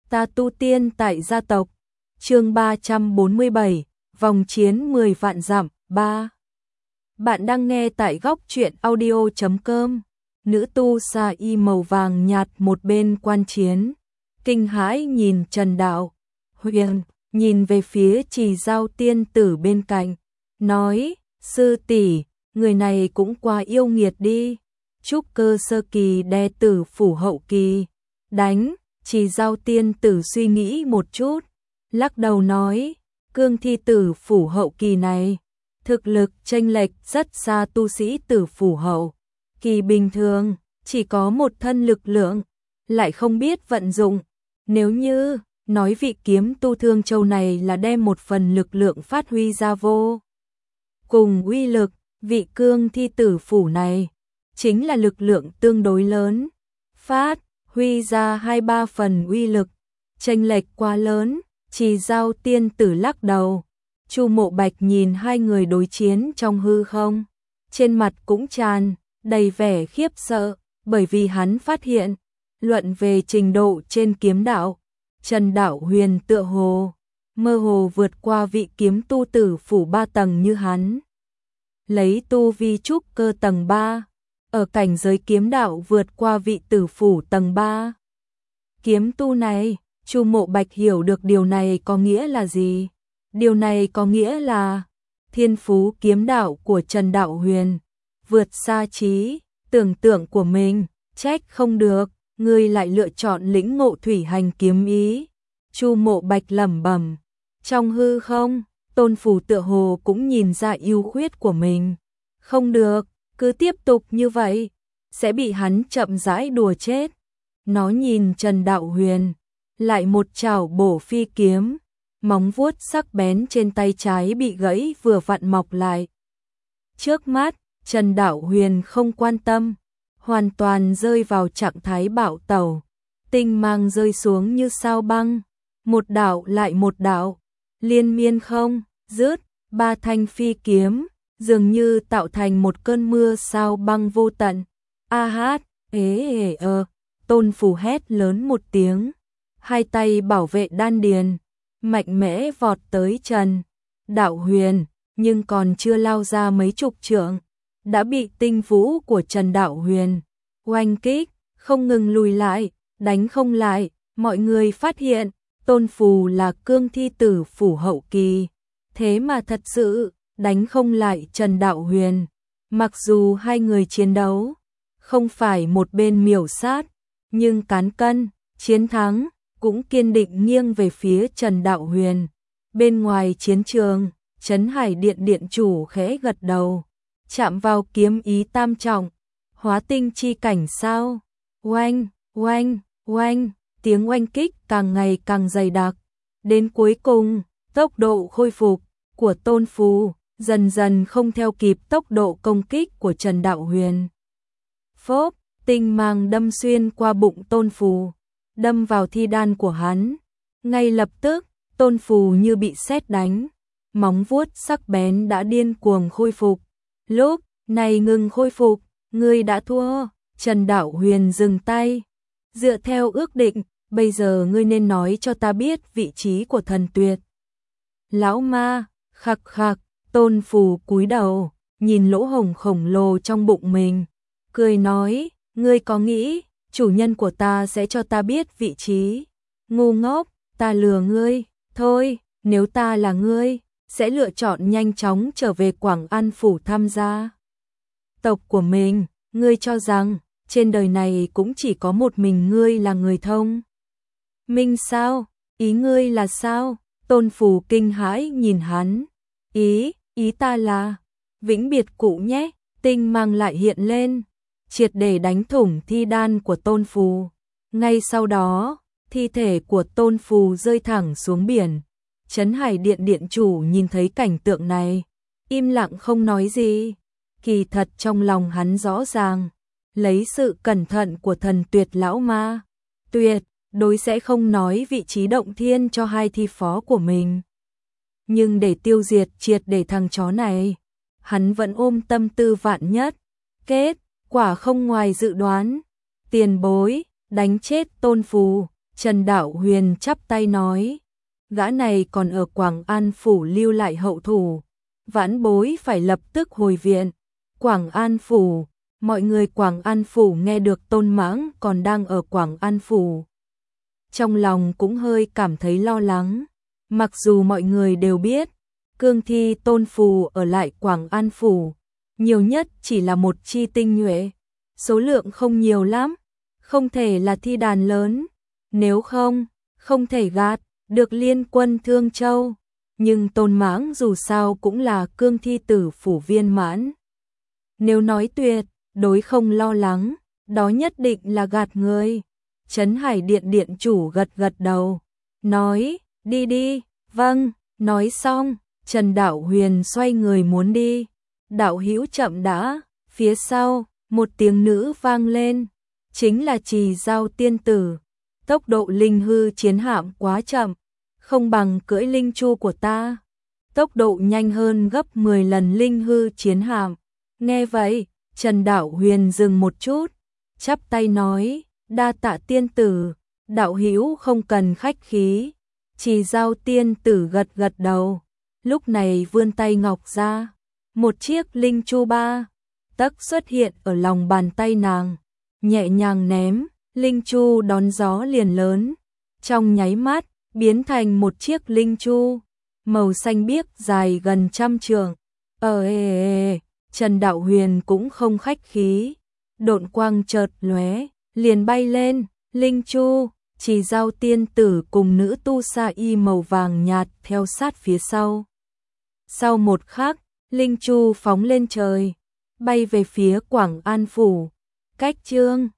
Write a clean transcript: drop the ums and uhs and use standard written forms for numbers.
Ta tu tiên tại gia tộc. Chương 347, vòng chiến 10 vạn dặm 3. Bạn đang nghe tại góc truyện audio.com. Nữ tu sa y màu vàng nhạt một bên quan chiến, kinh hãi nhìn Trần Đạo Huyền, nhìn về phía Trì Giao tiên tử bên cạnh, nói: "Sư tỷ, người này cũng quá yêu nghiệt đi. Trúc cơ sơ kỳ đè tử phủ hậu kỳ, đánh." Trì Giao tiên tử suy nghĩ một chút, lắc đầu nói: "Cương thi tử phủ hậu kỳ này, thực lực chênh lệch rất xa tu sĩ tử phủ hậu kỳ bình thường, chỉ có một thân lực lượng, lại không biết vận dụng. Nếu như nói vị kiếm tu Thương Châu này là đem một phần lực lượng phát huy ra vô cùng uy lực, vị cương thi tử phủ này chính là lực lượng tương đối lớn, phát huy ra 2-3 phần uy lực, chênh lệch quá lớn." Trì Giao tiên tử lắc đầu. Chu Mộ Bạch nhìn hai người đối chiến trong hư không, trên mặt cũng tràn đầy vẻ khiếp sợ, bởi vì hắn phát hiện, luận về trình độ trên kiếm đạo, Trần Đạo Huyền tựa hồ mơ hồ vượt qua vị kiếm tu tử phủ 3 tầng như hắn. Lấy tu vi trúc cơ tầng 3, ở cảnh giới kiếm đạo vượt qua vị tử phủ tầng 3. Kiếm tu này, Chu Mộ Bạch hiểu được điều này có nghĩa là gì. Điều này có nghĩa là thiên phú kiếm đạo của Trần Đạo Huyền vượt xa trí tưởng tượng của mình, trách không được người lại lựa chọn lĩnh ngộ thủy hành kiếm ý. Chu Mộ Bạch lẩm bẩm. Trong hư không, Tôn Phủ tựa hồ cũng nhìn ra ưu khuyết của mình. Không được, cứ tiếp tục như vậy sẽ bị hắn chậm rãi đùa chết. Nó nhìn Trần Đạo Huyền, lại một chảo bổ phi kiếm, móng vuốt sắc bén trên tay trái bị gãy vừa vặn mọc lại. Trước mắt, Trần Đạo Huyền không quan tâm, hoàn toàn rơi vào trạng thái bạo tẩu, tinh mang rơi xuống như sao băng, một đạo lại một đạo, liên miên không dứt, 3 thanh phi kiếm dường như tạo thành một cơn mưa sao băng vô tận. A hát, Tôn Phủ hét lớn một tiếng, hai tay bảo vệ đan điền, mạnh mẽ vọt tới Trần Đạo Huyền, nhưng còn chưa lao ra mấy chục trượng, đã bị tinh vũ của Trần Đạo Huyền oanh kích, không ngừng lùi lại, đánh không lại. Mọi người phát hiện, Tôn Phù là cương thi tử phủ hậu kỳ, thế mà thật sự đánh không lại Trần Đạo Huyền. Mặc dù hai người chiến đấu không phải một bên miểu sát, nhưng cán cân chiến thắng cũng kiên định nghiêng về phía Trần Đạo Huyền. Bên ngoài chiến trường, Trấn Hải Điện điện chủ khẽ gật đầu, chạm vào kiếm ý tam trọng, hóa tinh chi cảnh sao? Oanh, oanh, oanh, tiếng oanh kích càng ngày càng dày đặc. Đến cuối cùng, tốc độ khôi phục của Tôn Phù dần dần không theo kịp tốc độ công kích của Trần Đạo Huyền. Phốp, tinh mang đâm xuyên qua bụng Tôn Phù, đâm vào thi đan của hắn. Ngay lập tức, Tôn Phù như bị sét đánh, móng vuốt sắc bén đã điên cuồng khôi phục. Lúc này ngừng khôi phục, ngươi đã thua. Trần Đạo Huyền dừng tay. Dựa theo ước định, bây giờ ngươi nên nói cho ta biết vị trí của Thần Tuyệt lão ma. Khặc khặc, Tôn Phù cúi đầu, nhìn lỗ hổng khổng lồ trong bụng mình, cười nói: "Ngươi có nghĩ chủ nhân của ta sẽ cho ta biết vị trí? Ngu ngốc, ta lừa ngươi. Thôi, nếu ta là ngươi, sẽ lựa chọn nhanh chóng trở về Quảng An phủ tham gia tộc của mình. Ngươi cho rằng trên đời này cũng chỉ có một mình ngươi là người thông minh sao? Ý ngươi là sao?" Tôn Phù kinh hãi nhìn hắn. Ý ta là vĩnh biệt cụ nhé." Tinh mang lại hiện lên, triệt để đánh thủng thi đan của Tôn Phù. Ngay sau đó, thi thể của Tôn Phù rơi thẳng xuống biển. Trấn Hải Điện điện chủ nhìn thấy cảnh tượng này, im lặng không nói gì. Kỳ thật trong lòng hắn rõ ràng, lấy sự cẩn thận của Thần Tuyệt lão ma, tuyệt đối sẽ không nói vị trí động thiên cho hai thi phó của mình. Nhưng để tiêu diệt triệt để thằng chó này, hắn vẫn ôm tâm tư vạn nhất. Kết quả không ngoài dự đoán, tiền bối đánh chết Tôn Phù, Trần Đạo Huyền chắp tay nói, gã này còn ở Quảng An Phủ lưu lại hậu thủ, vãn bối phải lập tức hồi viện. Quảng An Phủ, mọi người Quảng An Phủ nghe được Tôn Mãng còn đang ở Quảng An Phủ. Trong lòng cũng hơi cảm thấy lo lắng, mặc dù mọi người đều biết, cương thi Tôn Phù ở lại Quảng An Phủ, nhiều nhất chỉ là một chi tinh nhuệ, số lượng không nhiều lắm, không thể là thi đàn lớn, nếu không thể gạt được liên quân Thương Châu, nhưng Tôn Mãng dù sao cũng là cương thi tử phủ viên mãn. Nếu nói tuyệt đối không lo lắng, đó nhất định là gạt người. Trấn Hải Điện điện chủ gật gật đầu, nói, đi đi, vâng, nói xong, Trần Đạo Huyền xoay người muốn đi. Đạo hữu chậm đã, phía sau, một tiếng nữ vang lên, chính là Trì Giao tiên tử. Tốc độ linh hư chiến hạm quá chậm, không bằng cưỡi linh chu của ta. Tốc độ nhanh hơn gấp 10 lần linh hư chiến hạm. Nghe vậy, Trần Đạo Huyền dừng một chút, chắp tay nói, đa tạ tiên tử, đạo hữu không cần khách khí. Trì Giao tiên tử gật gật đầu, lúc này vươn tay ngọc ra, một chiếc linh chu 3 tấc xuất hiện ở lòng bàn tay nàng, nhẹ nhàng ném, linh chu đón gió liền lớn, trong nháy mắt biến thành một chiếc linh chu màu xanh biếc dài gần 100 trượng. Trần Đạo Huyền cũng không khách khí, độn quang chợt lóe, liền bay lên, linh chu, Trì Giao tiên tử cùng nữ tu sa y màu vàng nhạt theo sát phía sau. Sau một khắc, linh chu phóng lên trời, bay về phía Quảng An Phủ. Cách chương